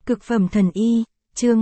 Cực phẩm thần y, chương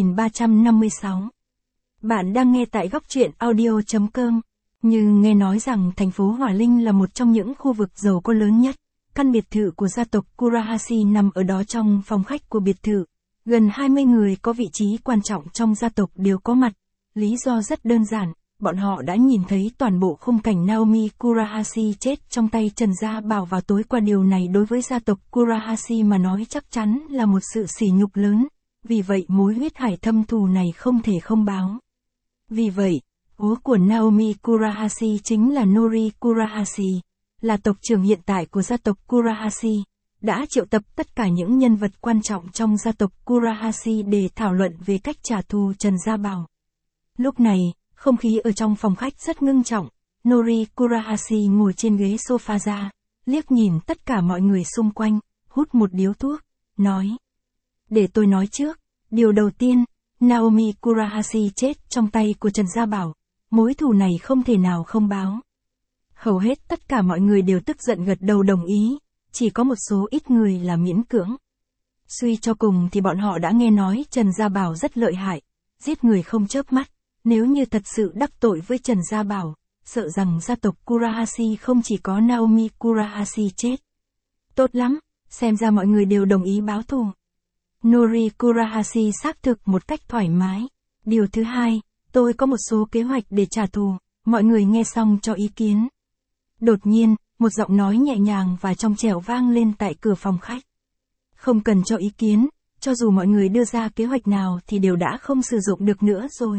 2356. Bạn đang nghe tại góc truyện audio.com. Như nghe nói rằng thành phố Hỏa Linh là một trong những khu vực giàu có lớn nhất. Căn biệt thự của gia tộc Kurahashi nằm ở đó. Trong phòng khách của biệt thự, gần 20 người có vị trí quan trọng trong gia tộc đều có mặt. Lý do rất đơn giản, bọn họ đã nhìn thấy toàn bộ khung cảnh Naomi Kurahashi chết trong tay Trần Gia Bảo vào tối qua. Điều này đối với gia tộc Kurahashi mà nói chắc chắn là một sự sỉ nhục lớn, vì vậy mối huyết hải thâm thù này không thể không báo. Vì vậy, bố của Naomi Kurahashi chính là Nori Kurahashi, là tộc trưởng hiện tại của gia tộc Kurahashi, đã triệu tập tất cả những nhân vật quan trọng trong gia tộc Kurahashi để thảo luận về cách trả thù Trần Gia Bảo. Lúc này, không khí ở trong phòng khách rất ngưng trọng. Nori Kurahashi ngồi trên ghế sofa ra, liếc nhìn tất cả mọi người xung quanh, hút một điếu thuốc, nói. Để tôi nói trước, điều đầu tiên, Naomi Kurahashi chết trong tay của Trần Gia Bảo, mối thù này không thể nào không báo. Hầu hết tất cả mọi người đều tức giận gật đầu đồng ý, chỉ có một số ít người là miễn cưỡng. Suy cho cùng thì bọn họ đã nghe nói Trần Gia Bảo rất lợi hại, giết người không chớp mắt. Nếu như thật sự đắc tội với Trần Gia Bảo, sợ rằng gia tộc Kurahashi không chỉ có Naomi Kurahashi chết. Tốt lắm, xem ra mọi người đều đồng ý báo thù. Nori Kurahashi xác thực một cách thoải mái. Điều thứ hai, tôi có một số kế hoạch để trả thù, mọi người nghe xong cho ý kiến. Đột nhiên, một giọng nói nhẹ nhàng và trong trẻo vang lên tại cửa phòng khách. Không cần cho ý kiến, cho dù mọi người đưa ra kế hoạch nào thì đều đã không sử dụng được nữa rồi.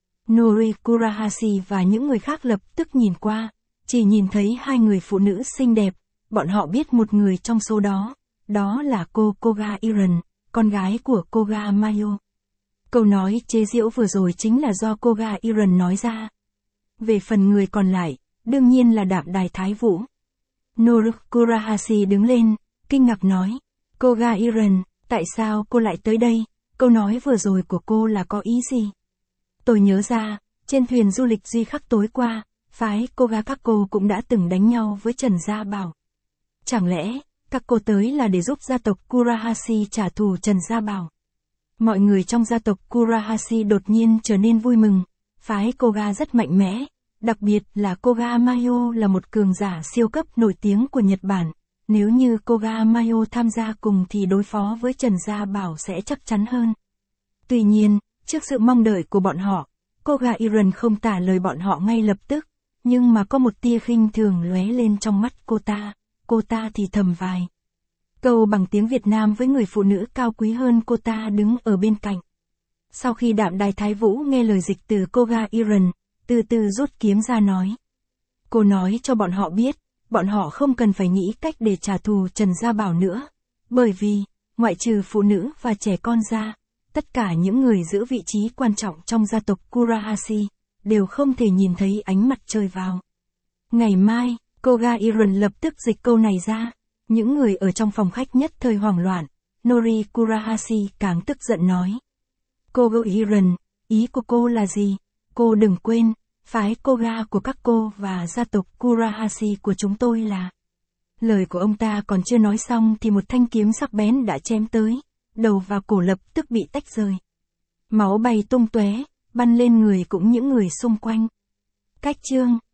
Nori Kurahashi và những người khác lập tức nhìn qua, chỉ nhìn thấy hai người phụ nữ xinh đẹp, bọn họ biết một người trong số đó, đó là cô Koga Iron, con gái của Koga Mayo. Câu nói chế giễu vừa rồi chính là do Koga Iron nói ra. Về phần người còn lại, đương nhiên là Đạm Đài Thái Vũ. Nori Kurahashi đứng lên, kinh ngạc nói, Koga Iron, tại sao cô lại tới đây, câu nói vừa rồi của cô là có ý gì? Tôi nhớ ra, trên thuyền du lịch Duy Khắc tối qua, phái Koga các cô cũng đã từng đánh nhau với Trần Gia Bảo. Chẳng lẽ, các cô tới là để giúp gia tộc Kurahashi trả thù Trần Gia Bảo? Mọi người trong gia tộc Kurahashi đột nhiên trở nên vui mừng, phái Koga rất mạnh mẽ, đặc biệt là Koga Mayo là một cường giả siêu cấp nổi tiếng của Nhật Bản. Nếu như Koga Mayo tham gia cùng thì đối phó với Trần Gia Bảo sẽ chắc chắn hơn. Tuy nhiên, trước sự mong đợi của bọn họ, Koga Iron không tả lời bọn họ ngay lập tức, nhưng mà có một tia khinh thường lóe lên trong mắt cô ta thì thầm vài câu bằng tiếng Việt Nam với người phụ nữ cao quý hơn cô ta đứng ở bên cạnh. Sau khi Đạm Đài Thái Vũ nghe lời dịch từ Koga Iron, từ từ rút kiếm ra nói. Cô nói cho bọn họ biết, bọn họ không cần phải nghĩ cách để trả thù Trần Gia Bảo nữa, bởi vì, ngoại trừ phụ nữ và trẻ con ra, tất cả những người giữ vị trí quan trọng trong gia tộc Kurahashi, đều không thể nhìn thấy ánh mặt trời vào. Ngày mai, Koga Iron lập tức dịch câu này ra. Những người ở trong phòng khách nhất thời hoảng loạn. Nori Kurahashi càng tức giận nói. Koga Iron, ý của cô là gì? Cô đừng quên, phái Koga của các cô và gia tộc Kurahashi của chúng tôi là... Lời của ông ta còn chưa nói xong thì một thanh kiếm sắc bén đã chém tới. Đầu và cổ lập tức bị tách rời. Máu bay tung tóe, bắn lên người cũng những người xung quanh. Cách chương